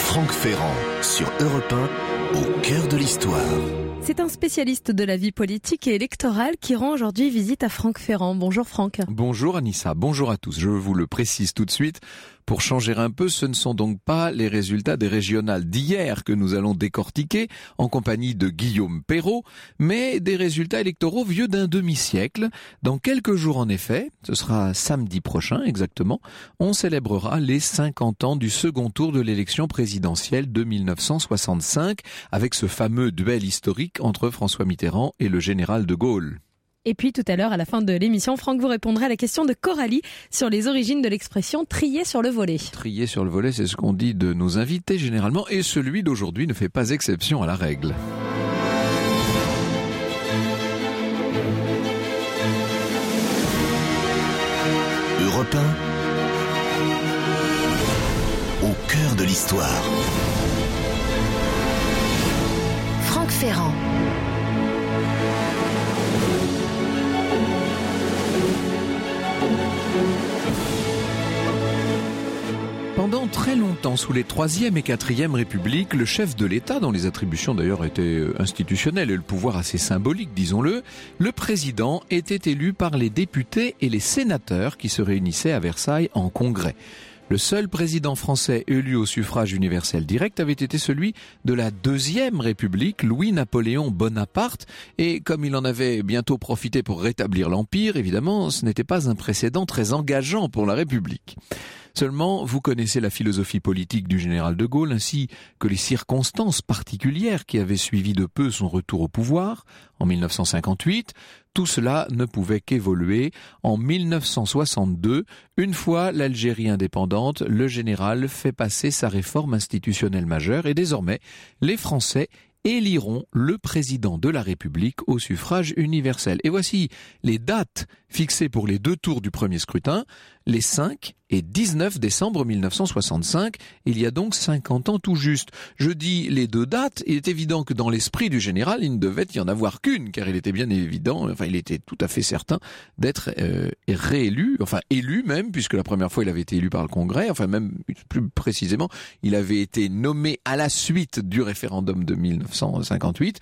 Franck Ferrand sur Europe 1, au cœur de l'histoire. C'est un spécialiste de la vie politique et électorale qui rend aujourd'hui visite à Franck Ferrand. Bonjour Franck. Bonjour Anissa, bonjour à tous. Je vous le précise tout de suite. Pour changer un peu, ce ne sont donc pas les résultats des régionales d'hier que nous allons décortiquer en compagnie de Guillaume Perrault, mais des résultats électoraux vieux d'un demi-siècle. Dans quelques jours en effet, ce sera samedi prochain exactement, on célébrera les 50 ans du second tour de l'élection présidentielle de 1965 avec ce fameux duel historique entre François Mitterrand et le général de Gaulle. Et puis tout à l'heure, à la fin de l'émission, Franck vous répondra à la question de Coralie sur les origines de l'expression « trier sur le volet ». Trier sur le volet, c'est ce qu'on dit de nos invités généralement, et celui d'aujourd'hui ne fait pas exception à la règle. Europe 1, au cœur de l'histoire. Franck Ferrand. Pendant très longtemps, sous les 3e et 4e Républiques, le chef de l'État, dont les attributions d'ailleurs étaient institutionnelles et le pouvoir assez symbolique, disons-le, le président était élu par les députés et les sénateurs qui se réunissaient à Versailles en congrès. Le seul président français élu au suffrage universel direct avait été celui de la 2e République, Louis-Napoléon Bonaparte, et comme il en avait bientôt profité pour rétablir l'Empire, évidemment, ce n'était pas un précédent très engageant pour la République. Seulement, vous connaissez la philosophie politique du général de Gaulle ainsi que les circonstances particulières qui avaient suivi de peu son retour au pouvoir en 1958. Tout cela ne pouvait qu'évoluer. En 1962, une fois l'Algérie indépendante, le général fait passer sa réforme institutionnelle majeure et désormais, les Français éliront le président de la République au suffrage universel. Et voici les dates fixées pour les deux tours du premier scrutin, les 5 et 19 décembre 1965. Il y a donc 50 ans tout juste. Je dis les deux dates, il est évident que dans l'esprit du général, il ne devait y en avoir qu'une, car il était bien évident, il était tout à fait certain d'être réélu, élu même, puisque la première fois il avait été élu par le Congrès, même plus précisément, il avait été nommé à la suite du référendum de 1958.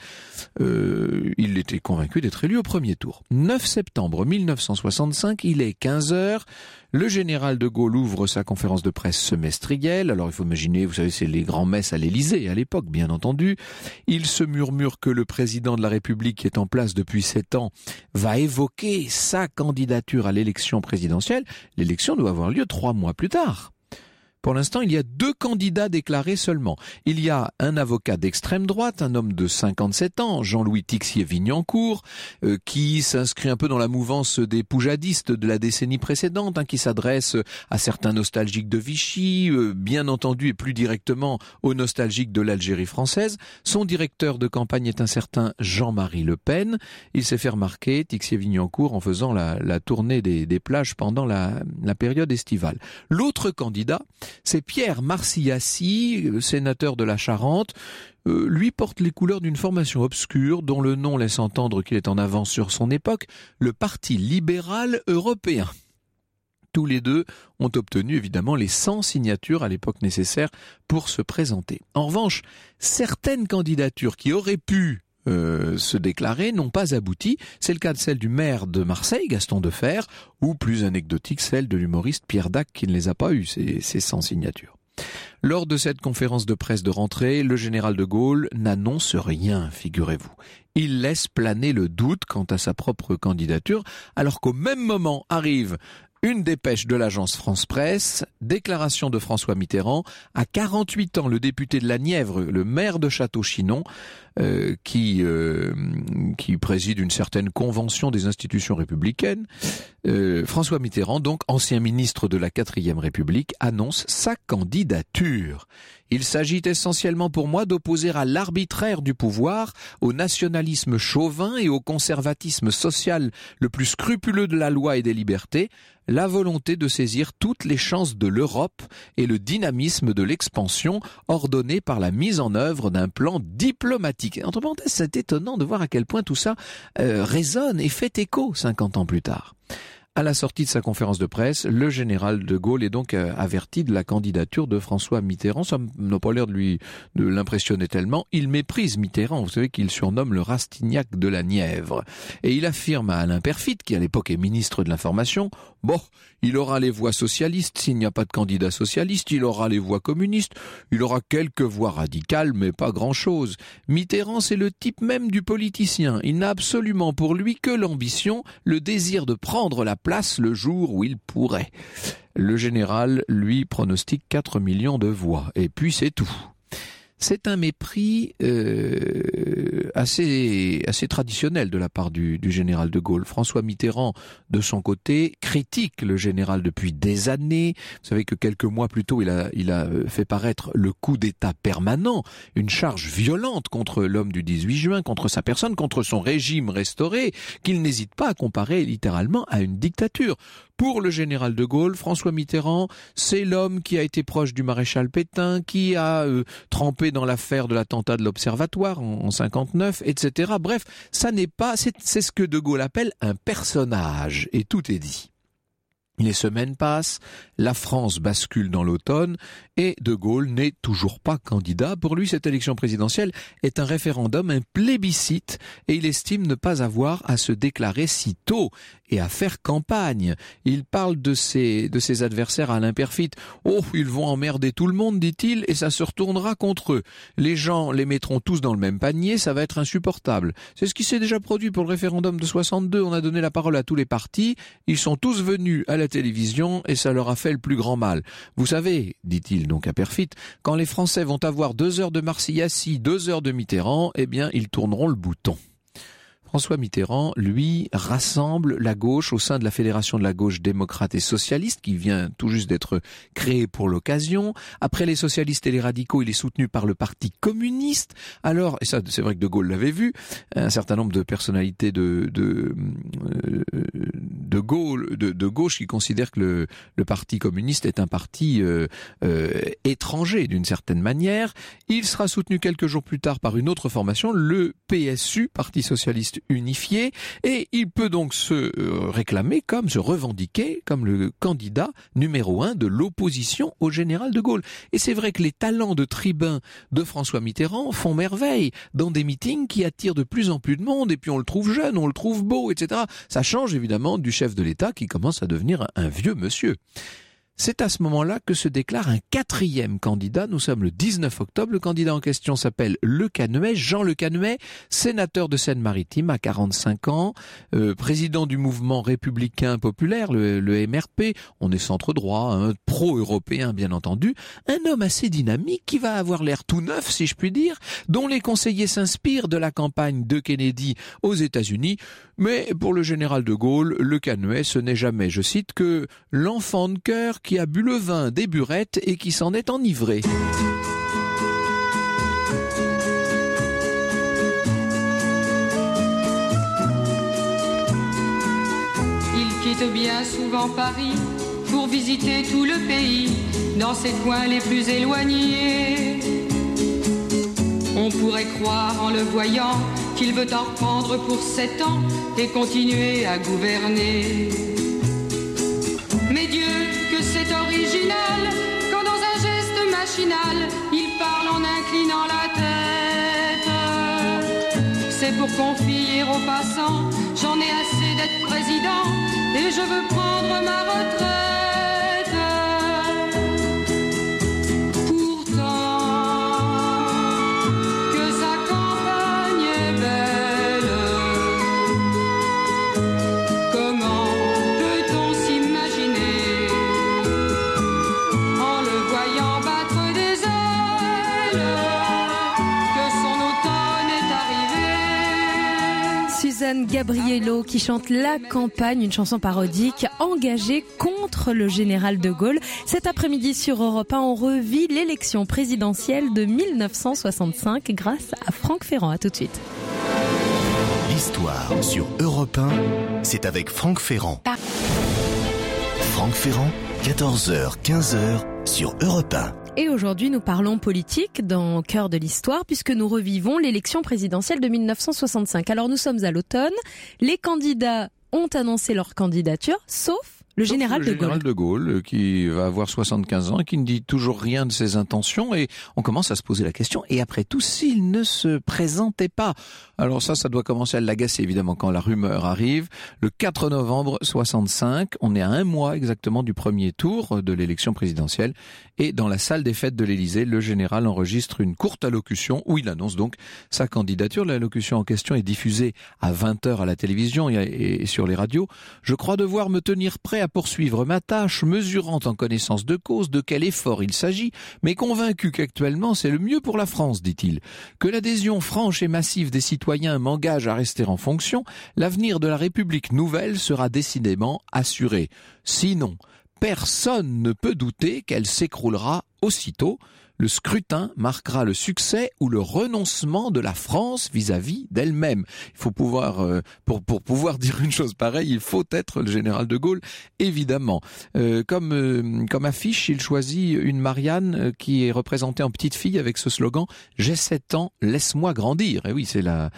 Il était convaincu d'être élu au premier tour. 9 septembre 1965, il est 15h. Le général de Gaulle ouvre sa conférence de presse semestrielle. Alors il faut imaginer, vous savez, c'est les grands-messes à l'Élysée à l'époque, bien entendu. Il se murmure que le président de la République qui est en place depuis 7 ans va évoquer sa candidature à l'élection présidentielle. L'élection doit avoir lieu 3 mois plus tard. Pour l'instant, il y a 2 candidats déclarés seulement. Il y a un avocat d'extrême droite, un homme de 57 ans, Jean-Louis Tixier-Vignancourt, qui s'inscrit un peu dans la mouvance des poujadistes de la décennie précédente, qui s'adresse à certains nostalgiques de Vichy, bien entendu et plus directement aux nostalgiques de l'Algérie française. Son directeur de campagne est un certain Jean-Marie Le Pen. Il s'est fait remarquer, Tixier-Vignancourt, en faisant la tournée des plages pendant la période estivale. L'autre candidat, c'est Pierre Marcillaci, sénateur de la Charente. Lui porte les couleurs d'une formation obscure dont le nom laisse entendre qu'il est en avance sur son époque, le Parti libéral européen. Tous les deux ont obtenu évidemment les 100 signatures à l'époque nécessaires pour se présenter. En revanche, certaines candidatures qui auraient pu se déclarer n'ont pas abouti. C'est le cas de celle du maire de Marseille, Gaston Defferre, ou plus anecdotique, celle de l'humoriste Pierre Dac qui ne les a pas eues, ces 100 signatures. Lors de cette conférence de presse de rentrée, le général de Gaulle n'annonce rien, figurez-vous. Il laisse planer le doute quant à sa propre candidature, alors qu'au même moment arrive une dépêche de l'agence France Presse, déclaration de François Mitterrand, à 48 ans, le député de la Nièvre, le maire de Château-Chinon, qui préside une certaine convention des institutions républicaines. François Mitterrand, donc ancien ministre de la 4e République, annonce sa candidature. Il s'agit essentiellement pour moi d'opposer à l'arbitraire du pouvoir, au nationalisme chauvin et au conservatisme social le plus scrupuleux de la loi et des libertés, la volonté de saisir toutes les chances de l'Europe et le dynamisme de l'expansion ordonné par la mise en œuvre d'un plan diplomatique. Entre parenthèses, c'est étonnant de voir à quel point tout ça résonne et fait écho 50 ans plus tard. À la sortie de sa conférence de presse, le général de Gaulle est donc averti de la candidature de François Mitterrand. Ça n'a pas l'air de l'impressionner tellement. Il méprise Mitterrand. Vous savez qu'il surnomme le Rastignac de la Nièvre. Et il affirme à Alain Peyrefitte, qui à l'époque est ministre de l'Information, bon, il aura les voix socialistes s'il n'y a pas de candidat socialiste, il aura les voix communistes, il aura quelques voix radicales, mais pas grand-chose. Mitterrand, c'est le type même du politicien. Il n'a absolument pour lui que l'ambition, le désir de prendre la place le jour où il pourrait. Le général, lui, pronostique 4 millions de voix. Et puis c'est tout. C'est un mépris assez traditionnel de la part du général de Gaulle. François Mitterrand, de son côté, critique le général depuis des années. Vous savez que quelques mois plus tôt, il a fait paraître le coup d'État permanent, une charge violente contre l'homme du 18 juin, contre sa personne, contre son régime restauré, qu'il n'hésite pas à comparer littéralement à une dictature. Pour le général de Gaulle, François Mitterrand, c'est l'homme qui a été proche du maréchal Pétain, qui a trempé dans l'affaire de l'attentat de l'Observatoire en 59, etc. Bref, ça n'est pas, c'est ce que de Gaulle appelle un personnage, et tout est dit. Les semaines passent, la France bascule dans l'automne et de Gaulle n'est toujours pas candidat. Pour lui, cette élection présidentielle est un référendum, un plébiscite et il estime ne pas avoir à se déclarer si tôt et à faire campagne. Il parle de ses adversaires à Alain Peyrefitte. Oh, ils vont emmerder tout le monde, dit-il, et ça se retournera contre eux. Les gens les mettront tous dans le même panier, ça va être insupportable. C'est ce qui s'est déjà produit pour le référendum de 62. On a donné la parole à tous les partis. Ils sont tous venus à la télévision et ça leur a fait le plus grand mal. Vous savez, dit-il donc à Peyrefitte, quand les Français vont avoir 2 heures de Marsiliassi, 2 heures de Mitterrand, eh bien, ils tourneront le bouton. François Mitterrand, lui, rassemble la gauche au sein de la Fédération de la gauche démocrate et socialiste qui vient tout juste d'être créée pour l'occasion. Après les socialistes et les radicaux, il est soutenu par le Parti communiste. Alors, et ça c'est vrai que de Gaulle l'avait vu, un certain nombre de personnalités de gauche qui considèrent que le Parti communiste est un parti étranger d'une certaine manière. Il sera soutenu quelques jours plus tard par une autre formation, le PSU, Parti socialiste unifié, et il peut donc se revendiquer comme le candidat numéro 1 de l'opposition au général de Gaulle. Et c'est vrai que les talents de tribun de François Mitterrand font merveille dans des meetings qui attirent de plus en plus de monde, et puis on le trouve jeune, on le trouve beau, etc. Ça change évidemment du chef de l'État qui commence à devenir un vieux monsieur. C'est à ce moment-là que se déclare un 4e candidat. Nous sommes le 19 octobre. Le candidat en question s'appelle Le Canuet, Jean Le Canuet, sénateur de Seine-Maritime à 45 ans, président du mouvement républicain populaire, le MRP. On est centre-droit, pro-européen bien entendu. Un homme assez dynamique qui va avoir l'air tout neuf, si je puis dire, dont les conseillers s'inspirent de la campagne de Kennedy aux États-Unis. Mais pour le général de Gaulle, Le Canuet, ce n'est jamais, je cite, que l'enfant de cœur qui a bu le vin des burettes et qui s'en est enivré. Il quitte bien souvent Paris pour visiter tout le pays, dans ses coins les plus éloignés. On pourrait croire en le voyant qu'il veut en reprendre pour 7 ans et continuer à gouverner. Mais Dieu, que c'est original, quand dans un geste machinal, il parle en inclinant la tête. C'est pour confier aux passants, j'en ai assez d'être président et je veux prendre ma retraite. Suzanne Gabriello qui chante La Campagne, une chanson parodique engagée contre le général de Gaulle. Cet après-midi sur Europe 1, on revit l'élection présidentielle de 1965 grâce à Franck Ferrand. À tout de suite. L'histoire sur Europe 1, c'est avec Franck Ferrand. Franck Ferrand, 14h, 15h sur Europe 1. Et aujourd'hui, nous parlons politique dans Cœur de l'Histoire puisque nous revivons l'élection présidentielle de 1965. Alors nous sommes à l'automne, les candidats ont annoncé leur candidature, sauf le général de Gaulle, qui va avoir 75 ans et qui ne dit toujours rien de ses intentions, et on commence à se poser la question, et après tout, s'il ne se présentait pas? Alors ça doit commencer à l'agacer évidemment quand la rumeur arrive. Le 4 novembre 65, on est à un mois exactement du premier tour de l'élection présidentielle, et dans la salle des fêtes de l'Élysée, le général enregistre une courte allocution où il annonce donc sa candidature. L'allocution en question est diffusée à 20h à la télévision et sur les radios. Je crois devoir me tenir prêt à poursuivre ma tâche, mesurant en connaissance de cause de quel effort il s'agit, mais convaincu qu'actuellement c'est le mieux pour la France, dit-il. Que l'adhésion franche et massive des citoyens m'engage à rester en fonction, l'avenir de la République nouvelle sera décidément assuré. Sinon, personne ne peut douter qu'elle s'écroulera aussitôt. Le scrutin marquera le succès ou le renoncement de la France vis-à-vis d'elle-même. Il faut pouvoir, pour pouvoir dire une chose pareille, il faut être le général de Gaulle, évidemment. Comme affiche, il choisit une Marianne qui est représentée en petite fille avec ce slogan « J'ai 7 ans, laisse-moi grandir ». Et oui, c'est la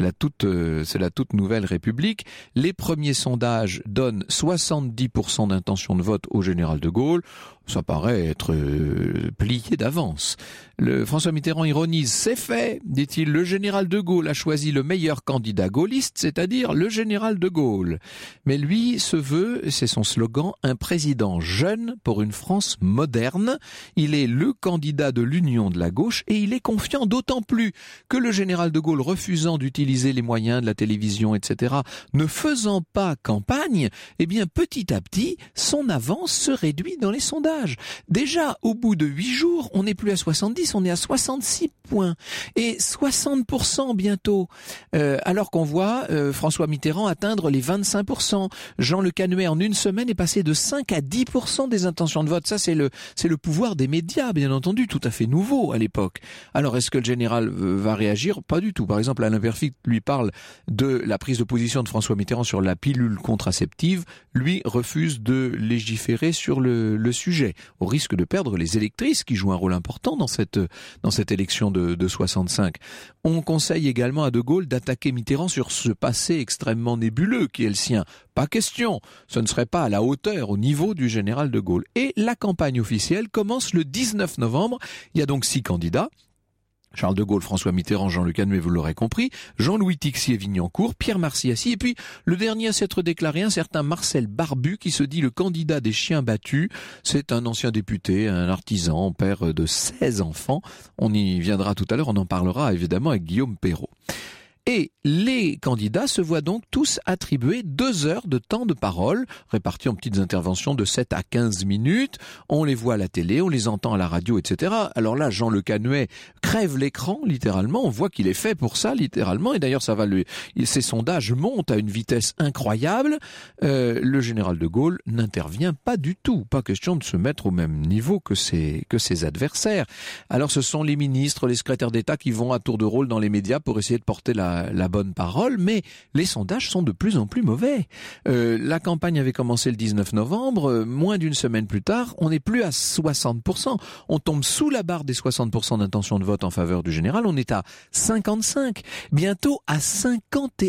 toute nouvelle République. Les premiers sondages donnent 70% d'intention de vote au général de Gaulle. Ça paraît être plié d'avance. François Mitterrand ironise, c'est fait, dit-il, le général de Gaulle a choisi le meilleur candidat gaulliste, c'est-à-dire le général de Gaulle. Mais lui se veut, c'est son slogan, un président jeune pour une France moderne. Il est le candidat de l'union de la gauche et il est confiant d'autant plus que le général de Gaulle, refusant d'utiliser les moyens de la télévision, etc., ne faisant pas campagne, eh bien petit à petit, son avance se réduit dans les sondages. Déjà, au bout de 8 jours, on n'est plus à 70, on est à 66 points. Et 60% bientôt. Alors qu'on voit François Mitterrand atteindre les 25%. Jean Le Canuet, en une semaine, est passé de 5 à 10% des intentions de vote. Ça, c'est le pouvoir des médias, bien entendu, tout à fait nouveau à l'époque. Alors, est-ce que le général va réagir? Pas du tout. Par exemple, Alain Peyrefitte lui parle de la prise de position de François Mitterrand sur la pilule contraceptive. Lui refuse de légiférer sur le sujet, au risque de perdre les électrices qui jouent un rôle important dans cette élection de 65. On conseille également à De Gaulle d'attaquer Mitterrand sur ce passé extrêmement nébuleux qui est le sien. Pas question, ce ne serait pas à la hauteur, au niveau du général de Gaulle. Et la campagne officielle commence le 19 novembre. Il y a donc 6 candidats. Charles de Gaulle, François Mitterrand, Jean-Luc Canuet, vous l'aurez compris, Jean-Louis Tixier-Vignancourt, Pierre Marciaci, et puis le dernier à s'être déclaré, un certain Marcel Barbu, qui se dit le candidat des chiens battus. C'est un ancien député, un artisan, père de 16 enfants. On y viendra tout à l'heure, on en parlera évidemment avec Guillaume Perrault. Et les candidats se voient donc tous attribuer 2 heures de temps de parole, répartis en petites interventions de 7 à 15 minutes. On les voit à la télé, on les entend à la radio, etc. Alors là, Jean Le Canuet crève l'écran, littéralement. On voit qu'il est fait pour ça, littéralement. Et d'ailleurs, ses sondages montent à une vitesse incroyable. Le général de Gaulle n'intervient pas du tout. Pas question de se mettre au même niveau que ses adversaires. Alors, ce sont les ministres, les secrétaires d'État qui vont à tour de rôle dans les médias pour essayer de porter la bonne parole, mais les sondages sont de plus en plus mauvais. La campagne avait commencé le 19 novembre, moins d'une semaine plus tard, on n'est plus à 60%. On tombe sous la barre des 60% d'intention de vote en faveur du général, on est à 55%, bientôt à 51%.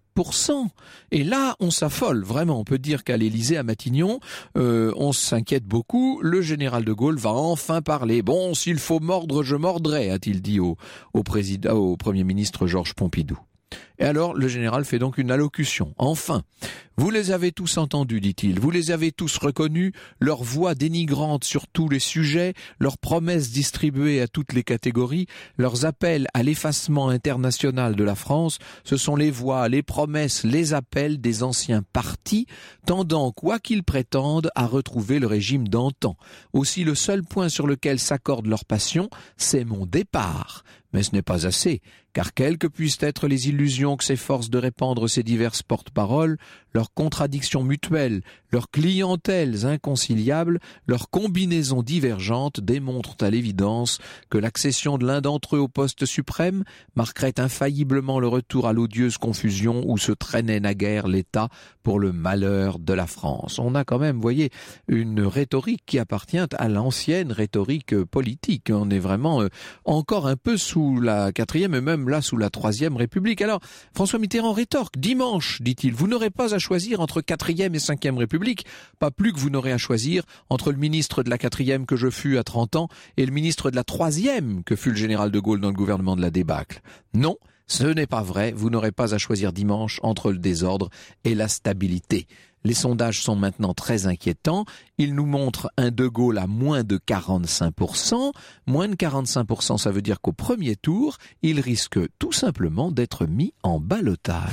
Et là, on s'affole, vraiment. On peut dire qu'à l'Élysée, à Matignon, on s'inquiète beaucoup. Le général de Gaulle va enfin parler. Bon, s'il faut mordre, je mordrai, a-t-il dit au Premier ministre Georges Pompidou. Et alors, le général fait donc une allocution. Enfin, vous les avez tous entendus, dit-il. Vous les avez tous reconnus, leurs voix dénigrantes sur tous les sujets, leurs promesses distribuées à toutes les catégories, leurs appels à l'effacement international de la France. Ce sont les voix, les promesses, les appels des anciens partis, tendant, quoi qu'ils prétendent, à retrouver le régime d'antan. Aussi, le seul point sur lequel s'accorde leur passion, c'est mon départ. Mais ce n'est pas assez, car quelles que puissent être les illusions que s'efforcent de répandre ces diverses porte-paroles, leurs contradictions mutuelles, leurs clientèles inconciliables, leurs combinaisons divergentes démontrent à l'évidence que l'accession de l'un d'entre eux au poste suprême marquerait infailliblement le retour à l'odieuse confusion où se traînait naguère l'État pour le malheur de la France. On a quand même, vous voyez, une rhétorique qui appartient à l'ancienne rhétorique politique. On est vraiment encore un peu sous la 4e et même là sous la 3e République. Alors, François Mitterrand rétorque. Dimanche, dit-il, vous n'aurez pas à choisir entre 4e et 5e République. Pas plus que vous n'aurez à choisir entre le ministre de la 4e que je fus à 30 ans et le ministre de la 3e que fut le général de Gaulle dans le gouvernement de la débâcle. Non, ce n'est pas vrai. Vous n'aurez pas à choisir dimanche entre le désordre et la stabilité. Les sondages sont maintenant très inquiétants. Ils nous montrent un De Gaulle à moins de 45%. Moins de 45%, ça veut dire qu'au premier tour, il risque tout simplement d'être mis en ballottage.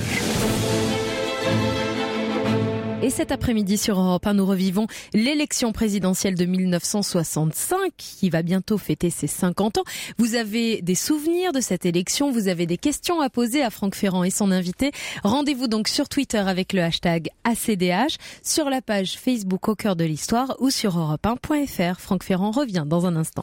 Et cet après-midi sur Europe 1, nous revivons l'élection présidentielle de 1965 qui va bientôt fêter ses 50 ans. Vous avez des souvenirs de cette élection, vous avez des questions à poser à Franck Ferrand et son invité. Rendez-vous donc sur Twitter avec le hashtag ACDH, sur la page Facebook Au cœur de l'histoire ou sur europe1.fr. Franck Ferrand revient dans un instant.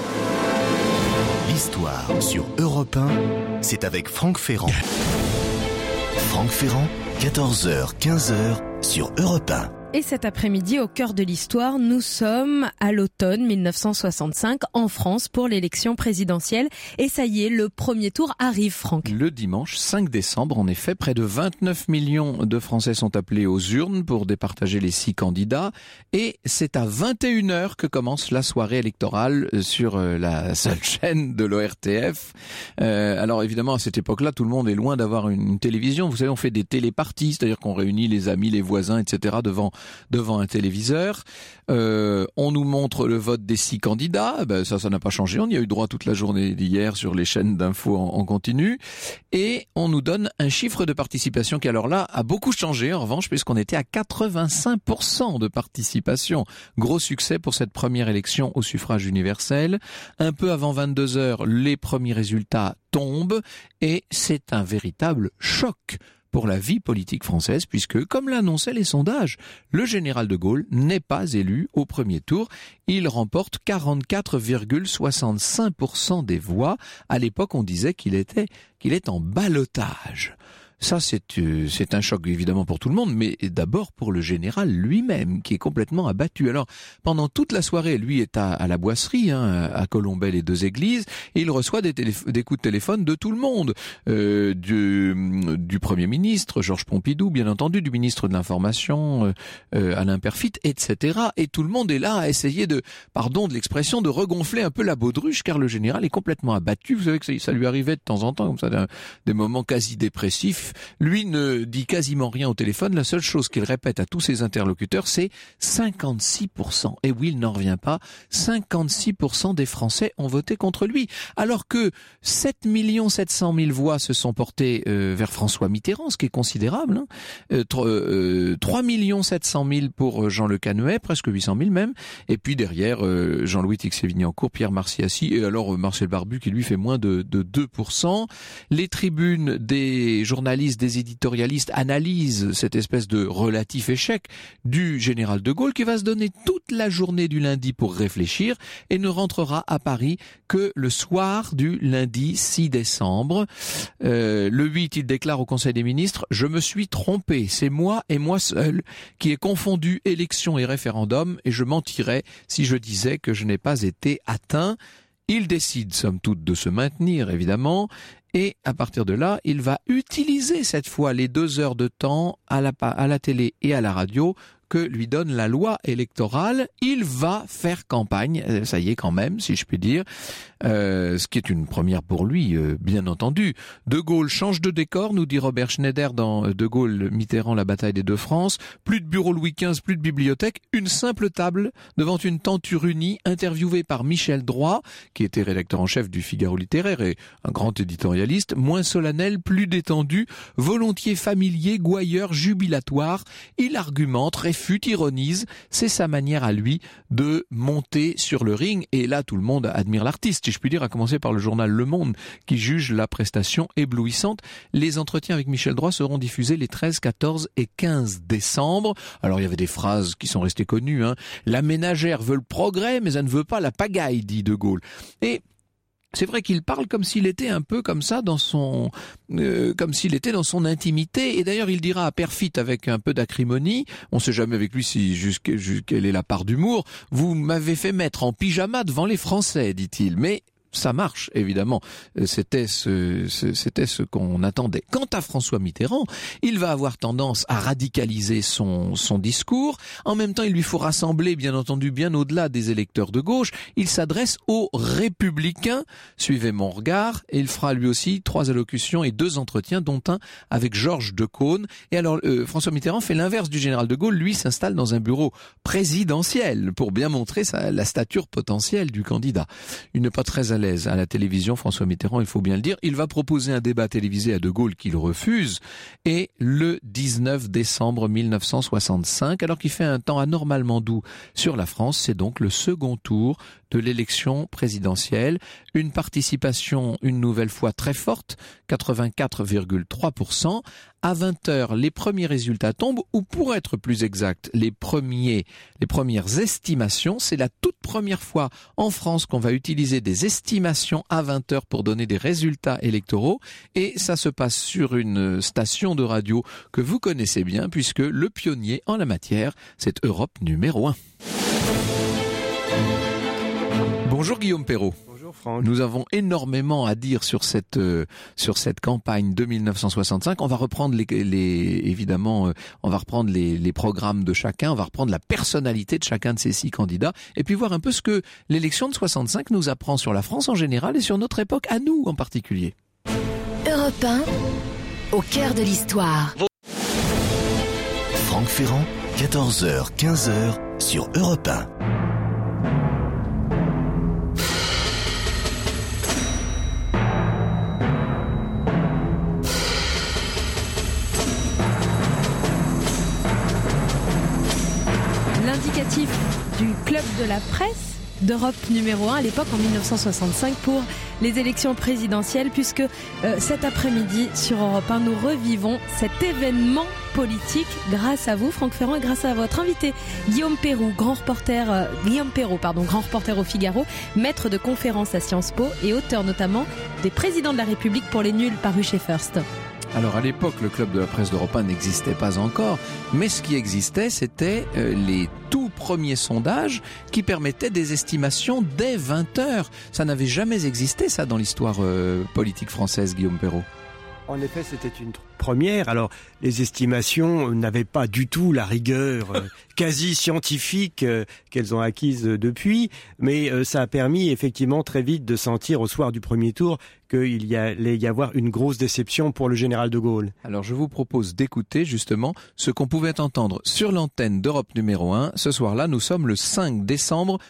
L'histoire sur Europe 1, c'est avec Franck Ferrand. Franck Ferrand, 14h, 15h sur Europe 1. Et cet après-midi, au cœur de l'histoire, nous sommes à l'automne 1965 en France pour l'élection présidentielle. Et ça y est, le premier tour arrive, Franck. Le dimanche 5 décembre, en effet, près de 29 millions de Français sont appelés aux urnes pour départager les 6 candidats. Et c'est à 21h que commence la soirée électorale sur la seule chaîne de l'ORTF. Alors évidemment, à cette époque-là, tout le monde est loin d'avoir une télévision. Vous savez, on fait des téléparties, c'est-à-dire qu'on réunit les amis, les voisins, etc. devant un téléviseur. On nous montre le vote des 6 candidats. Ça n'a pas changé. On y a eu droit toute la journée d'hier sur les chaînes d'infos en continu. Et on nous donne un chiffre de participation qui, alors là, a beaucoup changé, en revanche, puisqu'on était à 85% de participation. Gros succès pour cette première élection au suffrage universel. Un peu avant 22h, les premiers résultats tombent et c'est un véritable choc pour la vie politique française, puisque, comme l'annonçaient les sondages, le général de Gaulle n'est pas élu au premier tour. Il remporte 44,65% des voix. À l'époque, on disait qu'il est en ballottage. Ça, c'est un choc évidemment pour tout le monde, mais d'abord pour le général lui-même, qui est complètement abattu. Alors, pendant toute la soirée, lui est à la Boisserie, à Colombey, les 2 églises, et il reçoit des coups de téléphone de tout le monde, du Premier ministre, Georges Pompidou, bien entendu, du ministre de l'Information, Alain Peyrefitte, etc. Et tout le monde est là à essayer de l'expression, de regonfler un peu la baudruche, car le général est complètement abattu. Vous savez que ça lui arrivait de temps en temps, comme ça, des moments quasi dépressifs. Lui ne dit quasiment rien au téléphone. La seule chose qu'il répète à tous ses interlocuteurs, c'est 56%. Et oui, il n'en revient pas. 56% des Français ont voté contre lui. Alors que 7 700 000 voix se sont portées vers François Mitterrand, ce qui est considérable. 3 700 000 pour Jean Le Canuet, presque 800 000 même. Et puis derrière, Jean-Louis Tix-Sévigny-en-Cour, Pierre Marciassi, et alors Marcel Barbu qui lui fait moins de 2%. Les tribunes des journalistes, des éditorialistes analysent cette espèce de relatif échec du général de Gaulle qui va se donner toute la journée du lundi pour réfléchir et ne rentrera à Paris que le soir du lundi 6 décembre. Le 8, il déclare au Conseil des ministres « Je me suis trompé, c'est moi et moi seul qui ai confondu élection et référendum et je mentirais si je disais que je n'ai pas été atteint ». Il décide, somme toute, de se maintenir, évidemment, et à partir de là, il va utiliser cette fois les 2 heures de temps à la télé et à la radio que lui donne la loi électorale. Il va faire campagne, ça y est quand même, si je puis dire, ce qui est une première pour lui, bien entendu. De Gaulle change de décor, nous dit Robert Schneider dans De Gaulle, Mitterrand, la bataille des 2 France. Plus de bureau Louis XV, plus de bibliothèque, une simple table devant une tenture unie, interviewée par Michel Droit, qui était rédacteur en chef du Figaro littéraire et un grand éditorialiste, moins solennel, plus détendu, volontiers familier, gouailleur, jubilatoire. Il argumente, réfute, ironise, c'est sa manière à lui de monter sur le ring. Et là, tout le monde admire l'artiste, si je puis dire, à commencer par le journal Le Monde, qui juge la prestation éblouissante. Les entretiens avec Michel Droit seront diffusés les 13, 14 et 15 décembre. Alors, il y avait des phrases qui sont restées connues, La ménagère veut le progrès, mais elle ne veut pas la pagaille, dit De Gaulle. Et c'est vrai qu'il parle comme s'il était un peu comme ça comme s'il était dans son intimité. Et d'ailleurs, il dira à Peyrefitte avec un peu d'acrimonie, on sait jamais avec lui quelle est la part d'humour, vous m'avez fait mettre en pyjama devant les Français, dit-il. Mais ça marche, évidemment. C'était ce qu'on attendait. Quant à François Mitterrand, il va avoir tendance à radicaliser son discours. En même temps, il lui faut rassembler, bien entendu, bien au-delà des électeurs de gauche. Il s'adresse aux républicains. Suivez mon regard. Et il fera lui aussi 3 allocutions et 2 entretiens, dont un avec Georges Decaune. Et alors, François Mitterrand fait l'inverse du général de Gaulle. Lui s'installe dans un bureau présidentiel pour bien montrer la stature potentielle du candidat. Il n'est pas très à l'aise à la télévision, François Mitterrand, il faut bien le dire. Il va proposer un débat télévisé à De Gaulle qu'il refuse. Et le 19 décembre 1965, alors qu'il fait un temps anormalement doux sur la France, c'est donc le second tour de l'élection présidentielle. Une participation une nouvelle fois très forte, 84,3%. À 20h, les premiers résultats tombent, ou pour être plus exact, les premières estimations. C'est la toute première fois en France qu'on va utiliser des estimations à 20h pour donner des résultats électoraux. Et ça se passe sur une station de radio que vous connaissez bien, puisque le pionnier en la matière, c'est Europe numéro 1. Bonjour Guillaume Perrault. Bonjour Franck. Nous avons énormément à dire sur cette campagne de 1965. On va reprendre on va reprendre les programmes de chacun, on va reprendre la personnalité de chacun de ces 6 candidats, et puis voir un peu ce que l'élection de 65 nous apprend sur la France en général et sur notre époque à nous en particulier. Europe 1, au cœur de l'histoire. Franck Ferrand, 14h, 15h sur Europe 1. L'indicatif du club de la presse d'Europe numéro 1 à l'époque en 1965 pour les élections présidentielles, puisque cet après-midi sur Europe 1 nous revivons cet événement politique grâce à vous Franck Ferrand et grâce à votre invité Guillaume Perrault, grand reporter au Figaro, maître de conférences à Sciences Po et auteur notamment des Présidents de la République pour les nuls paru chez First. Alors à l'époque, le club de la presse d'Europe 1 n'existait pas encore, mais ce qui existait, c'était les tout premiers sondages qui permettaient des estimations dès 20h. Ça n'avait jamais existé, ça, dans l'histoire politique française, Guillaume Perrault. En effet, c'était une première. Alors, les estimations n'avaient pas du tout la rigueur quasi scientifique qu'elles ont acquise depuis, mais ça a permis effectivement très vite de sentir au soir du premier tour qu'il allait y avoir une grosse déception pour le général de Gaulle. Alors, je vous propose d'écouter justement ce qu'on pouvait entendre sur l'antenne d'Europe numéro 1. Ce soir-là, nous sommes le 5 décembre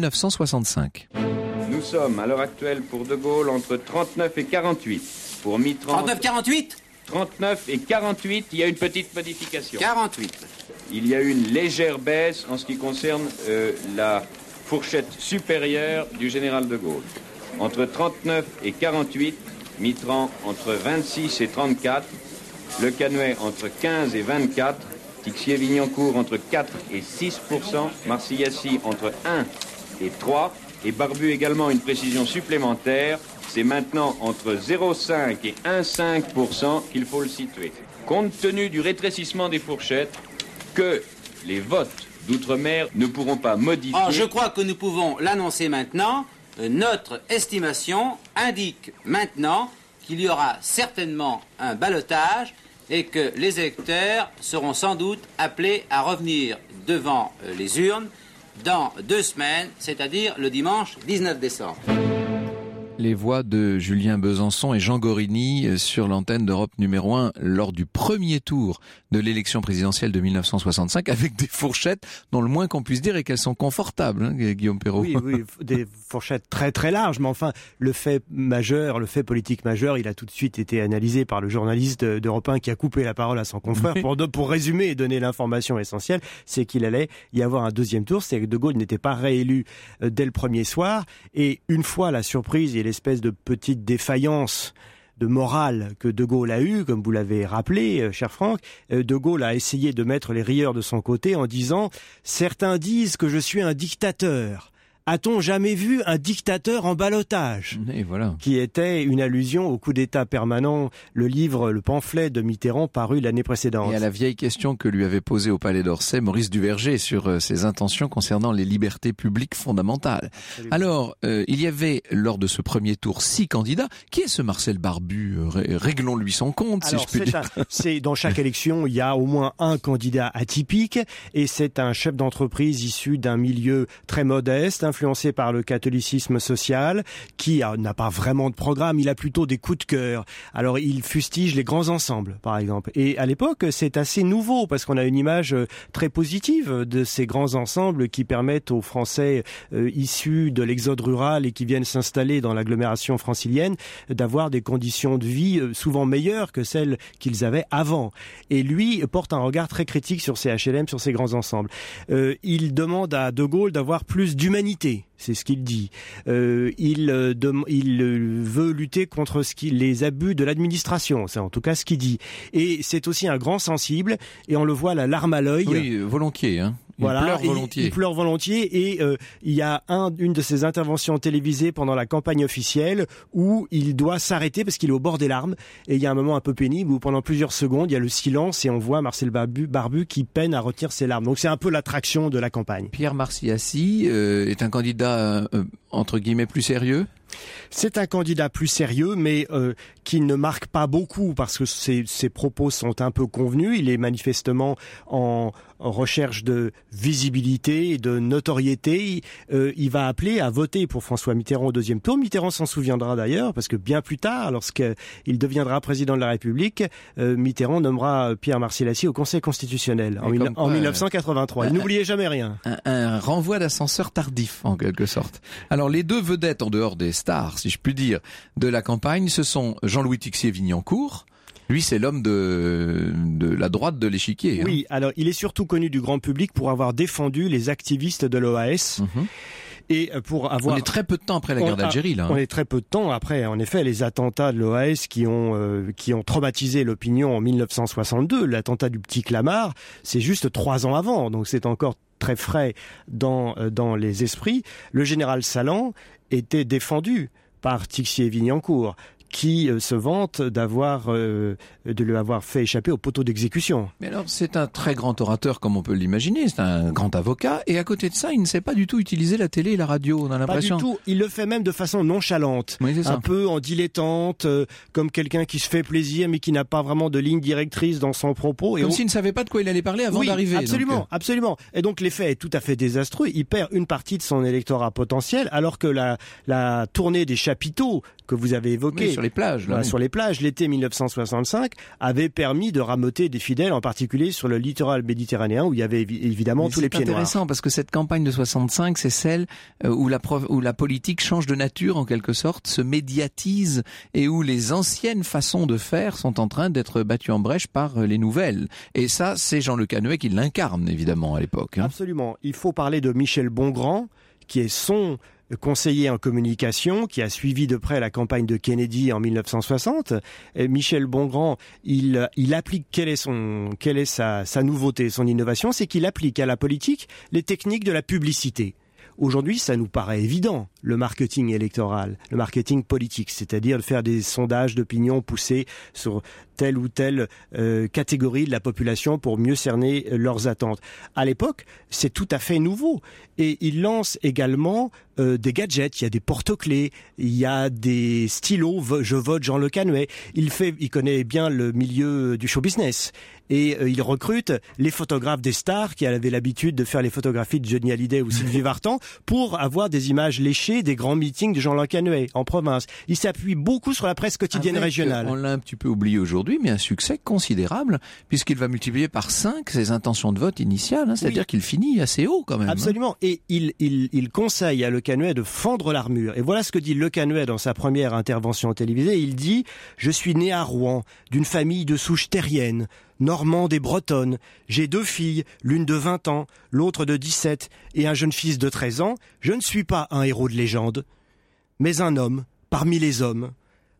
1965. Nous sommes à l'heure actuelle pour De Gaulle entre 39 et 48. Pour Mitterrand... 39-48 39 et 48, il y a une petite modification. 48. Il y a une légère baisse en ce qui concerne la fourchette supérieure du général de Gaulle. Entre 39 et 48, Mitterrand entre 26 et 34, Le Canuet entre 15 et 24, Tixier-Vignancourt entre 4 et 6%, Marcillassi entre 1 et 3, et Barbu également une précision supplémentaire. C'est maintenant entre 0,5 et 1,5% qu'il faut le situer. Compte tenu du rétrécissement des fourchettes, que les votes d'outre-mer ne pourront pas modifier... Je crois que nous pouvons l'annoncer maintenant. Notre estimation indique maintenant qu'il y aura certainement un ballotage et que les électeurs seront sans doute appelés à revenir devant les urnes dans 2 semaines, c'est-à-dire le dimanche 19 décembre. Les voix de Julien Besançon et Jean Gorini sur l'antenne d'Europe numéro 1 lors du premier tour de l'élection présidentielle de 1965, avec des fourchettes dont le moins qu'on puisse dire est qu'elles sont confortables, hein, Guillaume Perrault. Oui, des fourchettes très très larges, mais enfin, le fait politique majeur, il a tout de suite été analysé par le journaliste d'Europe 1 qui a coupé la parole à son confrère pour résumer et donner l'information essentielle, c'est qu'il allait y avoir un deuxième tour, c'est que De Gaulle n'était pas réélu dès le premier soir, et une fois la surprise et l'espèce de petite défaillance de morale que De Gaulle a eue, comme vous l'avez rappelé, cher Franck, De Gaulle a essayé de mettre les rieurs de son côté en disant « Certains disent que je suis un dictateur ». a-t-on jamais vu un dictateur en ballottage ? Et voilà. Qui était une allusion au coup d'État permanent, le pamphlet de Mitterrand paru l'année précédente. Et à la vieille question que lui avait posée au Palais d'Orsay Maurice Duverger sur ses intentions concernant les libertés publiques fondamentales. Absolument. Alors, il y avait lors de ce premier tour 6 candidats. Qui est ce Marcel Barbu ? Réglons-lui son compte, alors, si je puis dire. C'est dans chaque élection, il y a au moins un candidat atypique, et c'est un chef d'entreprise issu d'un milieu très modeste, influencé par le catholicisme social, qui n'a pas vraiment de programme, il a plutôt des coups de cœur. Alors il fustige les grands ensembles, par exemple. Et à l'époque, c'est assez nouveau, parce qu'on a une image très positive de ces grands ensembles qui permettent aux Français issus de l'exode rural et qui viennent s'installer dans l'agglomération francilienne d'avoir des conditions de vie souvent meilleures que celles qu'ils avaient avant. Et lui porte un regard très critique sur ces HLM, sur ces grands ensembles. Il demande à De Gaulle d'avoir plus d'humanité. C'est ce qu'il dit. Il veut lutter contre les abus de l'administration. C'est en tout cas ce qu'il dit. Et c'est aussi un grand sensible. Et on le voit la larme à l'œil. Oui, volontiers. Hein. Il pleure volontiers. Il pleure volontiers. Et il y a une de ses interventions télévisées pendant la campagne officielle où il doit s'arrêter parce qu'il est au bord des larmes. Et il y a un moment un peu pénible où pendant plusieurs secondes, il y a le silence et on voit Marcel Barbu qui peine à retenir ses larmes. Donc c'est un peu l'attraction de la campagne. Pierre Marciassi est un candidat entre guillemets plus sérieux ? C'est un candidat plus sérieux, mais qui ne marque pas beaucoup parce que ses propos sont un peu convenus. Il est manifestement en recherche de visibilité et de notoriété. Il va appeler à voter pour François Mitterrand au deuxième tour. Mitterrand s'en souviendra d'ailleurs, parce que bien plus tard, lorsqu'il deviendra président de la République, Mitterrand nommera Pierre Marciassi au Conseil constitutionnel en 1983. N'oubliez jamais rien. Un renvoi d'ascenseur tardif, en quelque sorte. Alors, les deux vedettes, en dehors des stars, si je puis dire, de la campagne, ce sont Jean-Louis Tixier-Vignancourt. Lui, c'est l'homme de la droite de l'échiquier. Oui, alors il est surtout connu du grand public pour avoir défendu les activistes de l'OAS. Mmh. Et pour avoir... On est très peu de temps après la guerre d'Algérie, là. On est très peu de temps après, en effet, les attentats de l'OAS qui ont traumatisé l'opinion en 1962. L'attentat du Petit Clamart, c'est juste 3 ans avant, donc c'est encore très frais dans les esprits. Le général Salan était défendu par Tixier-Vignancourt, qui se vante de lui avoir fait échapper au poteau d'exécution. Mais alors, c'est un très grand orateur, comme on peut l'imaginer, c'est un grand avocat, et à côté de ça, il ne sait pas du tout utiliser la télé et la radio, on a l'impression. Pas du tout, il le fait même de façon nonchalante, oui, c'est ça. Un peu en dilettante, comme quelqu'un qui se fait plaisir, mais qui n'a pas vraiment de ligne directrice dans son propos. Comme s'il ne savait pas de quoi il allait parler avant d'arriver. Absolument, absolument. Et donc l'effet est tout à fait désastreux, il perd une partie de son électorat potentiel, alors que la tournée des chapiteaux que vous avez évoquée, oui, sur les plages, là, sur les plages, l'été 1965, avait permis de rameuter des fidèles, en particulier sur le littoral méditerranéen, où il y avait évidemment tous les pieds noirs. C'est intéressant parce que cette campagne de 65, c'est celle où la politique change de nature en quelque sorte, se médiatise et où les anciennes façons de faire sont en train d'être battues en brèche par les nouvelles. Et ça, c'est Jean Le Canuet qui l'incarne évidemment à l'époque. Hein. Absolument. Il faut parler de Michel Bongrand, qui est son conseiller en communication, qui a suivi de près la campagne de Kennedy en 1960. Et Michel Bongrand, il applique, quelle est sa nouveauté, son innovation, c'est qu'il applique à la politique les techniques de la publicité. Aujourd'hui, ça nous paraît évident, le marketing électoral, le marketing politique, c'est-à-dire de faire des sondages d'opinion poussés sur telle ou telle catégorie de la population pour mieux cerner leurs attentes. À l'époque, c'est tout à fait nouveau. Et il lance également des gadgets, il y a des porte-clés, il y a des stylos, je vote Jean Le Canuet. Il connaît bien le milieu du show business. Et il recrute les photographes des stars qui avaient l'habitude de faire les photographies de Johnny Hallyday ou Sylvie Vartan pour avoir des images léchées des grands meetings de Jean Le Canuet en province. Il s'appuie beaucoup sur la presse quotidienne régionale. On l'a un petit peu oublié aujourd'hui, mais un succès considérable puisqu'il va multiplier par 5 ses intentions de vote initiales, c'est-à-dire qu'il finit assez haut quand même. Absolument. Et il conseille à Le Canuet de fendre l'armure. Et voilà ce que dit Le Canuet dans sa première intervention télévisée. Il dit « Je suis né à Rouen, d'une famille de souche terrienne, normande et bretonne. J'ai 2 filles, l'une de 20 ans, l'autre de 17 et un jeune fils de 13 ans. Je ne suis pas un héros de légende, mais un homme parmi les hommes.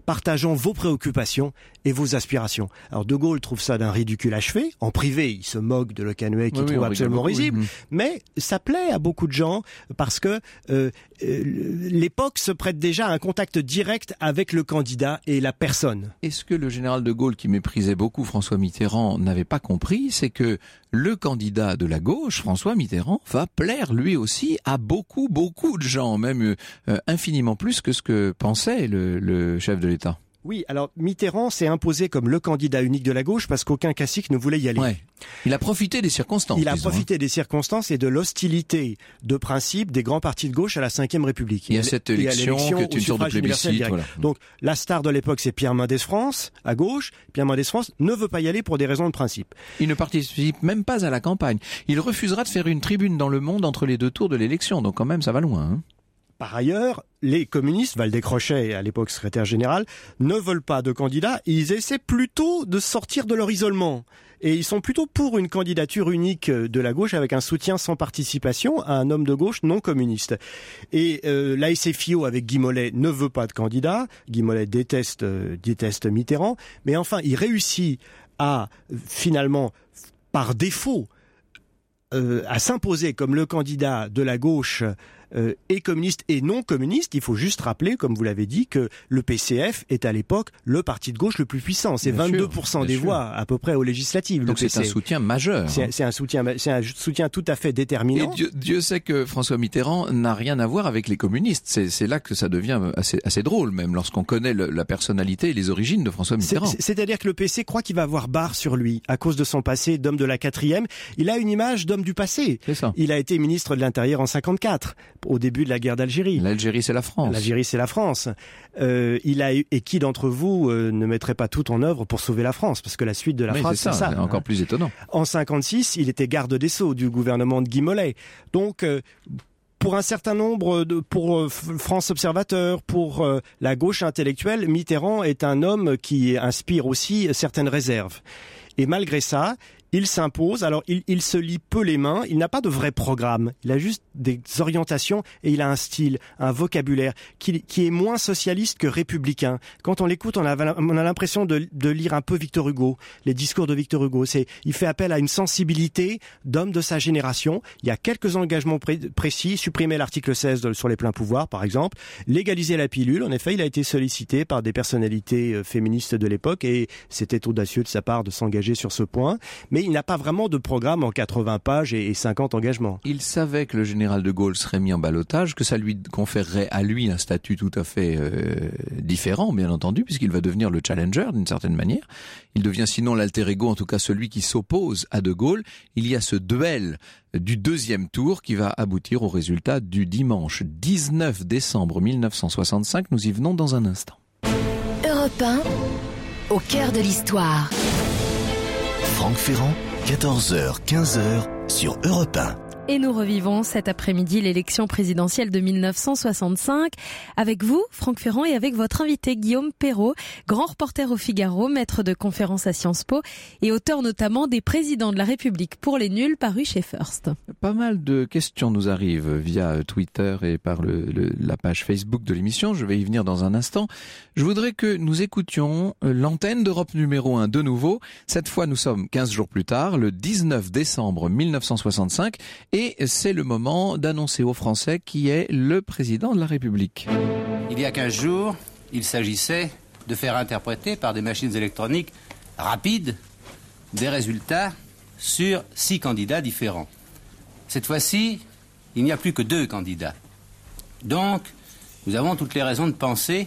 partageant vos préoccupations et vos aspirations. Alors De Gaulle trouve ça d'un ridicule achevé. En privé, il se moque de Le Canuet qu'il trouve absolument risible. Mais ça plaît à beaucoup de gens parce que l'époque se prête déjà à un contact direct avec le candidat et la personne. Et ce que le général de Gaulle, qui méprisait beaucoup François Mitterrand, n'avait pas compris, c'est que le candidat de la gauche, François Mitterrand, va plaire lui aussi à beaucoup de gens, même infiniment plus que ce que pensait le chef de l'État. Oui, alors Mitterrand s'est imposé comme le candidat unique de la gauche parce qu'aucun cacique ne voulait y aller. Ouais. Il a profité des circonstances. Il a profité des circonstances et de l'hostilité de principe des grands partis de gauche à la Ve République. Il y a cette élection qui est une sorte de plébiscite. Voilà. Donc la star de l'époque, c'est Pierre Mendès France, à gauche. Pierre Mendès France ne veut pas y aller pour des raisons de principe. Il ne participe même pas à la campagne. Il refusera de faire une tribune dans Le Monde entre les deux tours de l'élection. Donc quand même, ça va loin. Hein. Par ailleurs, les communistes, Valdez-Crochet, à l'époque secrétaire général, ne veulent pas de candidats. Ils essaient plutôt de sortir de leur isolement. Et ils sont plutôt pour une candidature unique de la gauche avec un soutien sans participation à un homme de gauche non communiste. Et l'ASFIO avec Guy Mollet ne veut pas de candidat. Guy Mollet déteste Mitterrand. Mais enfin, il réussit à, finalement, par défaut, à s'imposer comme le candidat de la gauche et communiste et non communiste. Il faut juste rappeler, comme vous l'avez dit, que le PCF est à l'époque le parti de gauche le plus puissant. C'est 22% des voix à peu près aux législatives. Donc c'est un soutien majeur. C'est un soutien tout à fait déterminant. Et Dieu sait que François Mitterrand n'a rien à voir avec les communistes. C'est là que ça devient assez drôle même lorsqu'on connaît la personnalité et les origines de François Mitterrand. C'est-à-dire que le PC croit qu'il va avoir barre sur lui à cause de son passé d'homme de la 4e. Il a une image d'homme du passé. C'est ça. Il a été ministre de l'Intérieur en 54. Au début de la guerre d'Algérie. L'Algérie, c'est la France. L'Algérie, c'est la France. Et qui d'entre vous ne mettrait pas tout en œuvre pour sauver la France? Parce que la suite de la phrase, c'est ça. C'est encore plus étonnant. En 56, il était garde des Sceaux du gouvernement de Guy Mollet. Donc, pour un certain nombre pour France Observateur, pour la gauche intellectuelle, Mitterrand est un homme qui inspire aussi certaines réserves. Et malgré ça, il s'impose. Alors, il se lie peu les mains. Il n'a pas de vrai programme. Il a juste des orientations et il a un style, un vocabulaire qui est moins socialiste que républicain. Quand on l'écoute, on a l'impression de lire un peu Victor Hugo, les discours de Victor Hugo. Il fait appel à une sensibilité d'homme de sa génération. Il y a quelques engagements précis. Supprimer l'article 16 sur les pleins pouvoirs, par exemple. Légaliser la pilule. En effet, il a été sollicité par des personnalités féministes de l'époque et c'était audacieux de sa part de s'engager sur ce point. Mais il n'a pas vraiment de programme en 80 pages et 50 engagements. Il savait que le général de Gaulle serait mis en ballottage, que ça lui conférerait à lui un statut tout à fait différent, bien entendu, puisqu'il va devenir le challenger d'une certaine manière. Il devient sinon l'alter ego, en tout cas celui qui s'oppose à de Gaulle. Il y a ce duel du deuxième tour qui va aboutir au résultat du dimanche 19 décembre 1965. Nous y venons dans un instant. Europe 1, au cœur de l'histoire. Franck Ferrand, 14h, 15h sur Europe 1. Et nous revivons cet après-midi l'élection présidentielle de 1965 avec vous, Franck Ferrand, et avec votre invité Guillaume Perrault, grand reporter au Figaro, maître de conférences à Sciences Po et auteur notamment des Présidents de la République pour les nuls paru chez First. Pas mal de questions nous arrivent via Twitter et par la page Facebook de l'émission. Je vais y venir dans un instant. Je voudrais que nous écoutions l'antenne d'Europe numéro 1 de nouveau. Cette fois, nous sommes 15 jours plus tard, le 19 décembre 1965. Et c'est le moment d'annoncer aux Français qui est le président de la République. Il y a 15 jours, il s'agissait de faire interpréter par des machines électroniques rapides des résultats sur 6 candidats différents. Cette fois-ci, il n'y a plus que 2 candidats. Donc, nous avons toutes les raisons de penser